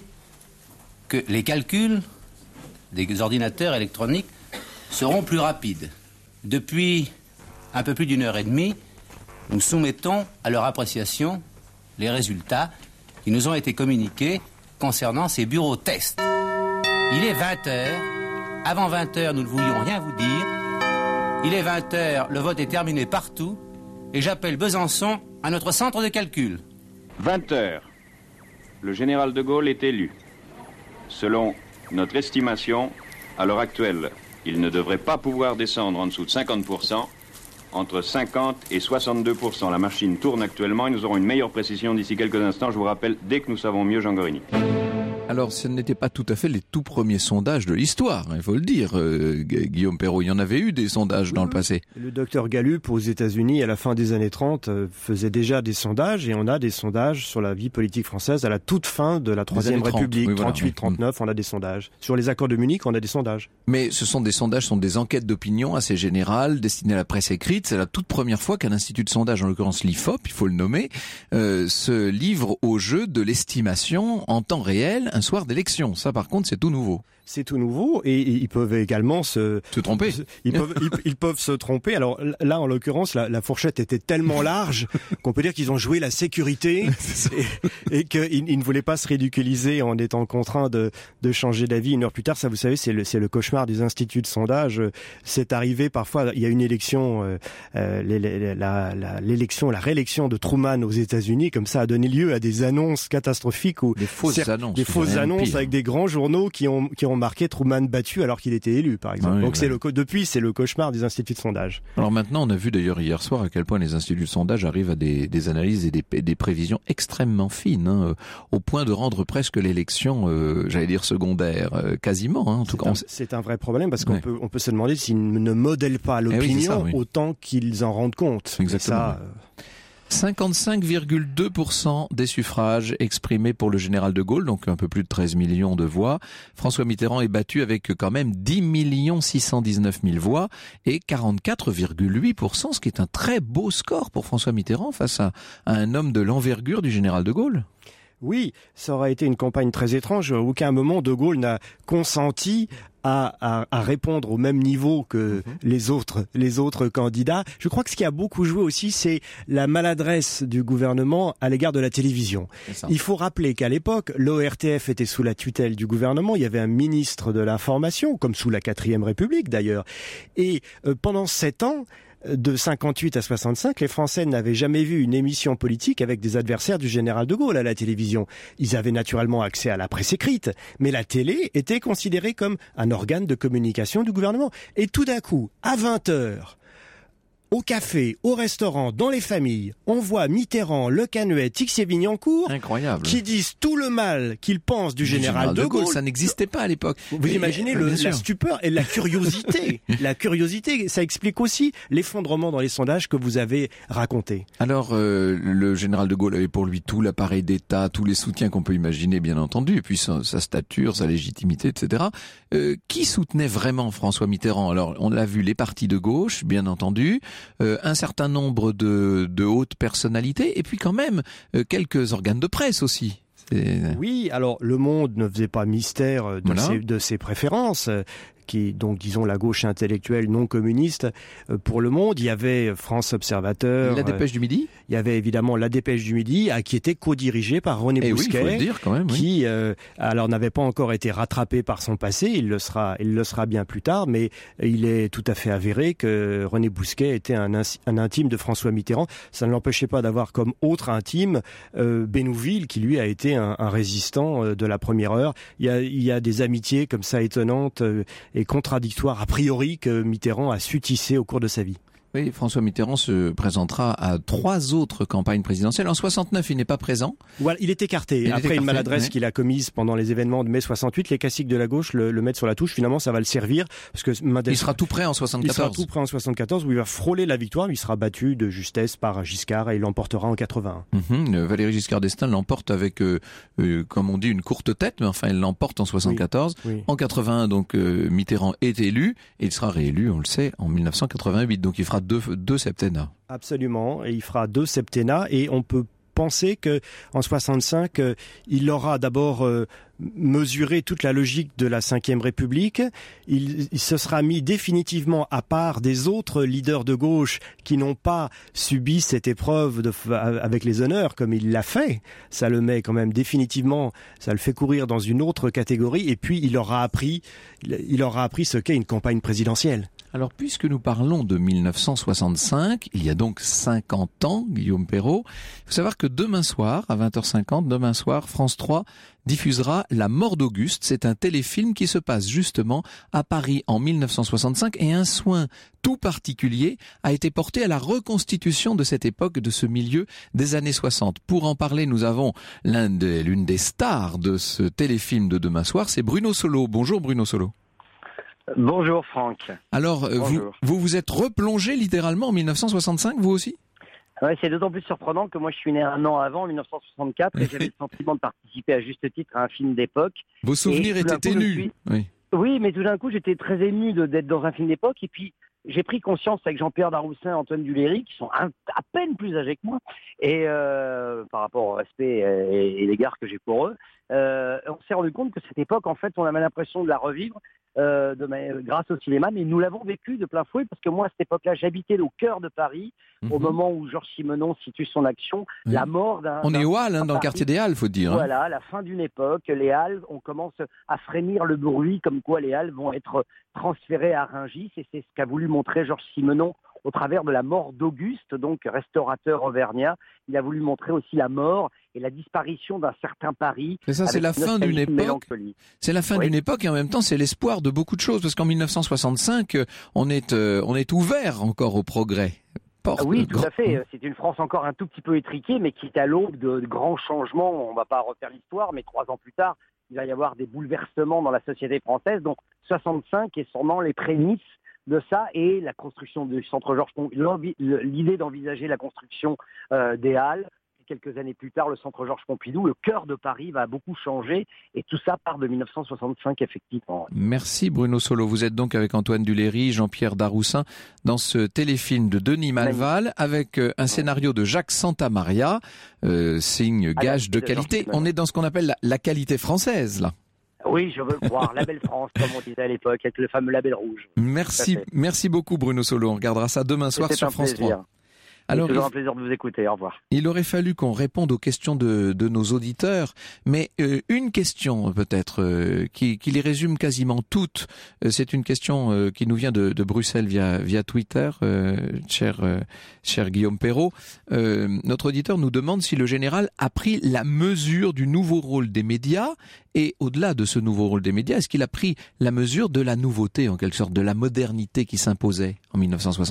que les calculs des ordinateurs électroniques seront plus rapides. Depuis un peu plus d'1 heure et demie, nous soumettons à leur appréciation les résultats qui nous ont été communiqués concernant ces bureaux tests. Il est 20h. Avant 20h, nous ne voulions rien vous dire. Il est 20h, le vote est terminé partout et j'appelle Besançon à notre centre de calcul. 20h. Le général de Gaulle est élu. Selon notre estimation, à l'heure actuelle, il ne devrait pas pouvoir descendre en dessous de 50%. Entre 50 et 62%. La machine tourne actuellement et nous aurons une meilleure précision d'ici quelques instants. Je vous rappelle, dès que nous savons mieux, Jean Gorini. Alors, ce n'était pas tout à fait les tout premiers sondages de l'histoire, il faut le dire, Guillaume Perrault. Il y en avait eu des sondages dans le passé. Le docteur Gallup aux États-Unis à la fin des années 30 faisait déjà des sondages, et on a des sondages sur la vie politique française à la toute fin de la Troisième République, oui, 38-39, on a des sondages. Sur les accords de Munich, on a des sondages. Mais ce sont des sondages, sont des enquêtes d'opinion assez générales destinées à la presse écrite. C'est la toute première fois qu'un institut de sondage, en l'occurrence l'IFOP, il faut le nommer, se livre au jeu de l'estimation en temps réel un soir d'élection. Ça, par contre, c'est tout nouveau. C'est tout nouveau, et ils peuvent également se tromper. Ils peuvent se tromper. Alors là, en l'occurrence, la fourchette était tellement large qu'on peut dire qu'ils ont joué la sécurité et qu'ils ne voulaient pas se ridiculiser en étant contraints de changer d'avis une heure plus tard. Ça, vous savez, c'est le cauchemar des instituts de sondage. C'est arrivé parfois. Il y a une élection, la réélection de Truman aux États-Unis, comme ça a donné lieu à des annonces catastrophiques ou des fausses annonces avec des grands journaux qui ont marqué Truman battu alors qu'il était élu, par exemple. Donc depuis, c'est le cauchemar des instituts de sondage. Alors maintenant, on a vu d'ailleurs hier soir à quel point les instituts de sondage arrivent à des analyses et des prévisions extrêmement fines, au point de rendre presque l'élection, j'allais dire secondaire, quasiment. En tout cas, c'est un vrai problème parce qu'on peut se demander s'ils ne modèlent pas l'opinion autant qu'ils en rendent compte. Exactement. 55,2% des suffrages exprimés pour le général de Gaulle, donc un peu plus de 13 millions de voix. François Mitterrand est battu avec quand même 10 619 000 voix et 44,8%, ce qui est un très beau score pour François Mitterrand face à un homme de l'envergure du général de Gaulle. Oui, ça aurait été une campagne très étrange. À aucun moment De Gaulle n'a consenti à répondre au même niveau que les autres candidats. Je crois que ce qui a beaucoup joué aussi, c'est la maladresse du gouvernement à l'égard de la télévision. Il faut rappeler qu'à l'époque, l'ORTF était sous la tutelle du gouvernement. Il y avait un ministre de l'information, comme sous la 4e République d'ailleurs. Et pendant 7 ans, de 58 à 65, les Français n'avaient jamais vu une émission politique avec des adversaires du général de Gaulle à la télévision. Ils avaient naturellement accès à la presse écrite, mais la télé était considérée comme un organe de communication du gouvernement. Et tout d'un coup, à 20h, au café, au restaurant, dans les familles, on voit Mitterrand, Le Canuet, Tixier-Vignancourt, incroyable, qui disent tout le mal qu'ils pensent du général de Gaulle. Ça n'existait pas à l'époque. Vous imaginez la stupeur et la curiosité. La curiosité, ça explique aussi l'effondrement dans les sondages que vous avez raconté. Alors, le général de Gaulle avait pour lui tout l'appareil d'État, tous les soutiens qu'on peut imaginer, bien entendu, et puis sa stature, sa légitimité, etc. Qui soutenait vraiment François Mitterrand? Alors, on l'a vu, les partis de gauche, bien entendu, un certain nombre de hautes personnalités, et puis quand même quelques organes de presse aussi. Oui, alors Le Monde ne faisait pas mystère de ses préférences, qui donc disons la gauche intellectuelle non communiste. Pour Le Monde, il y avait France Observateur, La Dépêche du Midi. Il y avait évidemment La Dépêche du Midi, qui était co-dirigée par René Bousquet, oui, faut le dire quand même, qui alors n'avait pas encore été rattrapé par son passé. Il le sera bien plus tard, mais il est tout à fait avéré que René Bousquet était un intime de François Mitterrand. Ça ne l'empêchait pas d'avoir comme autre intime Bénouville, qui lui a été un résistant de la première heure. Il y a des amitiés comme ça étonnantes et contradictoires a priori que Mitterrand a su tisser au cours de sa vie. Oui, François Mitterrand se présentera à 3 autres campagnes présidentielles. En 69, il n'est pas présent. Voilà, il est écarté. Après une maladresse qu'il a commise pendant les événements de mai 68, les classiques de la gauche le mettent sur la touche. Finalement, ça va le servir parce que il sera tout prêt en 74. Il sera tout prêt en 74 où il va frôler la victoire. Il sera battu de justesse par Giscard et il l'emportera en 81. Valéry Giscard d'Estaing l'emporte avec, comme on dit, une courte tête, mais enfin, il l'emporte en 74. Oui. En 81, donc, Mitterrand est élu et il sera réélu, on le sait, en 1988. Donc, il fera deux septennats. Absolument, et il fera 2 septennats et on peut penser que en 65, il aura d'abord mesuré toute la logique de la Ve République. Il se sera mis définitivement à part des autres leaders de gauche qui n'ont pas subi cette épreuve avec les honneurs comme il l'a fait. Ça le met quand même définitivement, ça le fait courir dans une autre catégorie. Et puis il aura appris ce qu'est une campagne présidentielle. Alors, puisque nous parlons de 1965, il y a donc 50 ans, Guillaume Perrault, il faut savoir que demain soir, à 20h50, France 3 diffusera La mort d'Auguste. C'est un téléfilm qui se passe justement à Paris en 1965 et un soin tout particulier a été porté à la reconstitution de cette époque, de ce milieu des années 60. Pour en parler, nous avons l'une des stars de ce téléfilm de demain soir, c'est Bruno Solo. Bonjour Bruno Solo. Bonjour Franck. Alors, Bonjour. vous êtes replongé littéralement en 1965, vous aussi ? Ouais, c'est d'autant plus surprenant que moi je suis né un an avant, en 1964, et j'avais le sentiment de participer à juste titre à un film d'époque. Vos souvenirs étaient ténus. Oui, mais tout d'un coup j'étais très ému d'être dans un film d'époque, et puis j'ai pris conscience avec Jean-Pierre Daroussin et Antoine Duléry, qui sont à peine plus âgés que moi, et par rapport au respect et l'égard que j'ai pour eux, on s'est rendu compte que cette époque, en fait, on avait l'impression de la revivre grâce au cinéma, mais nous l'avons vécu de plein fouet, parce que moi, à cette époque-là, j'habitais au cœur de Paris, au moment où Georges Simenon situe son action, la mort d'un... On est aux Halles, dans le quartier des Halles, faut dire. Voilà, la fin d'une époque, les Halles, on commence à frémir le bruit, comme quoi les Halles vont être transférées à Rungis, et c'est ce qu'a voulu montrer Georges Simenon au travers de la mort d'Auguste, donc restaurateur auvergnat. Il a voulu montrer aussi la mort et la disparition d'un certain Paris. C'est ça, c'est la fin d'une époque. C'est la fin d'une époque et en même temps c'est l'espoir de beaucoup de choses, parce qu'en 1965, on est ouvert encore au progrès. Oui, tout à fait. C'est une France encore un tout petit peu étriquée, mais qui est à l'aube de grands changements. On ne va pas refaire l'histoire, mais 3 ans plus tard, il va y avoir des bouleversements dans la société française. Donc 65 est sûrement les prémices de ça, et la construction du centre Georges Pompidou, l'idée d'envisager la construction des Halles. Quelques années plus tard, le centre Georges Pompidou, le cœur de Paris va beaucoup changer, et tout ça part de 1965 effectivement. Merci Bruno Solo. Vous êtes donc avec Antoine Duléry, Jean-Pierre Daroussin dans ce téléfilm de Denis Malval avec un scénario de Jacques Santamaria, signe gage de qualité. On est dans ce qu'on appelle la qualité française là. Oui, je veux le croire. La belle France, comme on disait à l'époque, avec le fameux label rouge. Merci beaucoup Bruno Solo. On regardera ça demain soir sur France 3. Alors, c'est toujours un plaisir de vous écouter. Au revoir. Il aurait fallu qu'on réponde aux questions de nos auditeurs, mais une question peut-être qui les résume quasiment toutes. C'est une question qui nous vient de Bruxelles via Twitter, cher Guillaume Perrault. Notre auditeur nous demande si le général a pris la mesure du nouveau rôle des médias, et au-delà de ce nouveau rôle des médias, est-ce qu'il a pris la mesure de la nouveauté, en quelque sorte, de la modernité qui s'imposait en 1965 ?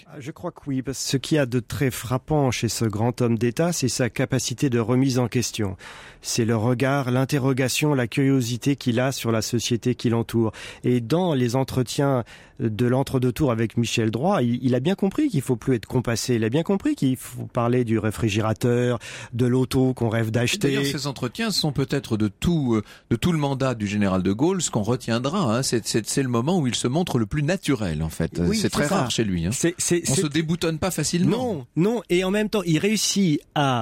Je crois que oui, parce que ce qu'il y a de très frappant chez ce grand homme d'État, c'est sa capacité de remise en question. C'est le regard, l'interrogation, la curiosité qu'il a sur la société qui l'entoure. Et dans les entretiens de l'entre-deux-tours avec Michel Droit, il a bien compris qu'il faut plus être compassé. Il a bien compris qu'il faut parler du réfrigérateur, de l'auto qu'on rêve d'acheter. D'ailleurs, ces entretiens sont peut-être de tout le mandat du général de Gaulle, ce qu'on retiendra. C'est le moment où il se montre le plus naturel, en fait. Oui, c'est très rare chez lui. On se déboutonne pas facilement. Non. Et en même temps, il réussit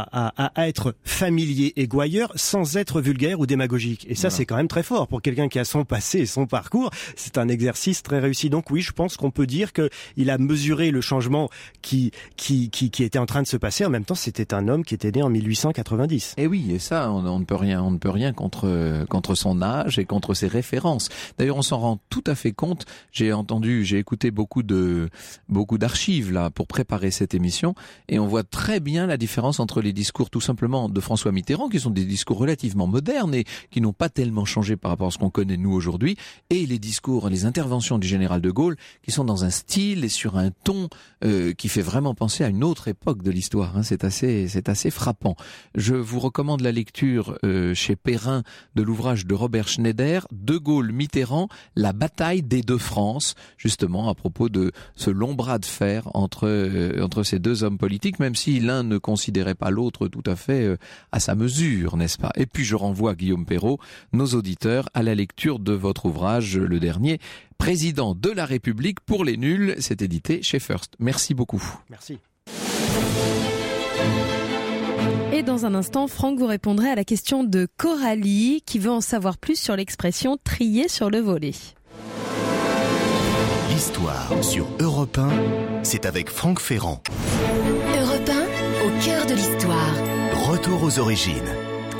à être familier et gouailleur sans être vulgaire ou démagogique. Et ça, c'est quand même très fort pour quelqu'un qui a son passé et son parcours. C'est un exercice très réussi. Donc oui, je pense qu'on peut dire que il a mesuré le changement qui était en train de se passer. En même temps, c'était un homme qui était né en 1890. Et oui, et ça, on ne peut rien contre son âge et contre ses références. D'ailleurs, on s'en rend tout à fait compte. J'ai écouté beaucoup d'archives là pour préparer cette émission, et on voit très bien la différence entre les discours tout simplement de François Mitterrand, qui sont des discours relativement modernes et qui n'ont pas tellement changé par rapport à ce qu'on connaît nous aujourd'hui, et les interventions du général de Gaulle, qui sont dans un style et sur un ton qui fait vraiment penser à une autre époque de l'histoire. C'est assez frappant. Je vous recommande la lecture chez Perrin de l'ouvrage de Robert Schneider, De Gaulle-Mitterrand, la bataille des deux France, justement à propos de ce long bras de fer entre ces deux hommes politiques, même si l'un ne considérait pas l'autre tout à fait à sa mesure, n'est-ce pas ? Et puis je renvoie, Guillaume Perrault, nos auditeurs, à la lecture de votre ouvrage, le dernier, Président de la République pour les nuls, c'est édité chez First. Merci beaucoup. Merci. Et dans un instant, Franck vous répondrez à la question de Coralie, qui veut en savoir plus sur l'expression « trier sur le volet ». L'histoire sur Europe 1, c'est avec Franck Ferrand. Europe 1, au cœur de l'histoire. Retour aux origines.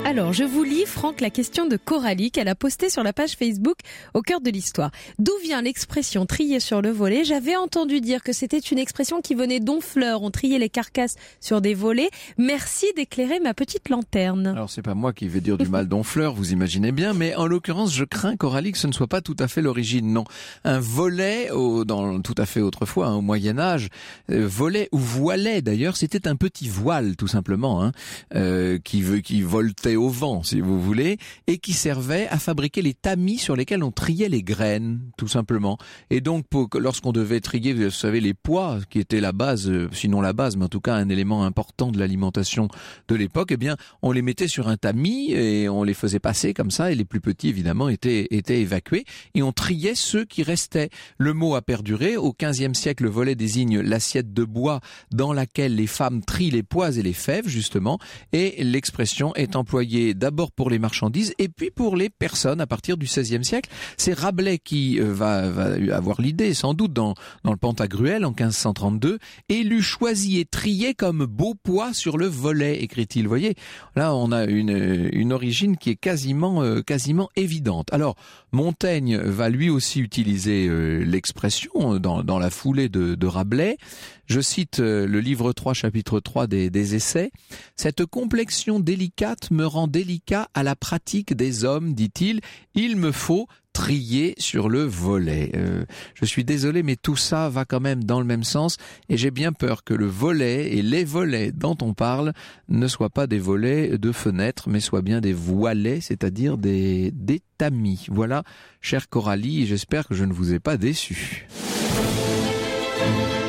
Alors, je vous lis, Franck, la question de Coralie qu'elle a postée sur la page Facebook Au cœur de l'histoire. D'où vient l'expression trier sur le volet ? J'avais entendu dire que c'était une expression qui venait d'Honfleur. On triait les carcasses sur des volets. Merci d'éclairer ma petite lanterne. Alors, c'est pas moi qui vais dire du mal d'Honfleur, vous imaginez bien, mais en l'occurrence, je crains, Coralie, que ce ne soit pas tout à fait l'origine. Non. Un volet, tout à fait autrefois, au Moyen-Âge, volet ou voilet d'ailleurs, c'était un petit voile, tout simplement, qui voltait au vent, si vous voulez, et qui servait à fabriquer les tamis sur lesquels on triait les graines, tout simplement. Et donc, lorsqu'on devait trier, vous savez, les pois, qui étaient la base, sinon la base, mais en tout cas un élément important de l'alimentation de l'époque, eh bien, on les mettait sur un tamis et on les faisait passer comme ça, et les plus petits, évidemment, étaient évacués, et on triait ceux qui restaient. Le mot a perduré. Au XVe siècle, le volet désigne l'assiette de bois dans laquelle les femmes trient les pois et les fèves, justement, et l'expression est employée d'abord pour les marchandises et puis pour les personnes à partir du XVIe siècle. C'est Rabelais qui va avoir l'idée, sans doute, dans le Pantagruel en 1532, élu, choisi et trié comme beau pois sur le volet, écrit-il. Vous voyez, là on a une origine qui est quasiment évidente. Alors, Montaigne va lui aussi utiliser l'expression dans la foulée de Rabelais. Je cite le livre 3, chapitre 3 des Essais. « Cette complexion délicate me rend délicat à la pratique des hommes, dit-il. Il me faut trier sur le volet. » Je suis désolé, mais tout ça va quand même dans le même sens, et j'ai bien peur que le volet et les volets dont on parle ne soient pas des volets de fenêtres, mais soient bien des voilets, c'est-à-dire des tamis. Voilà, chère Coralie, j'espère que je ne vous ai pas déçu.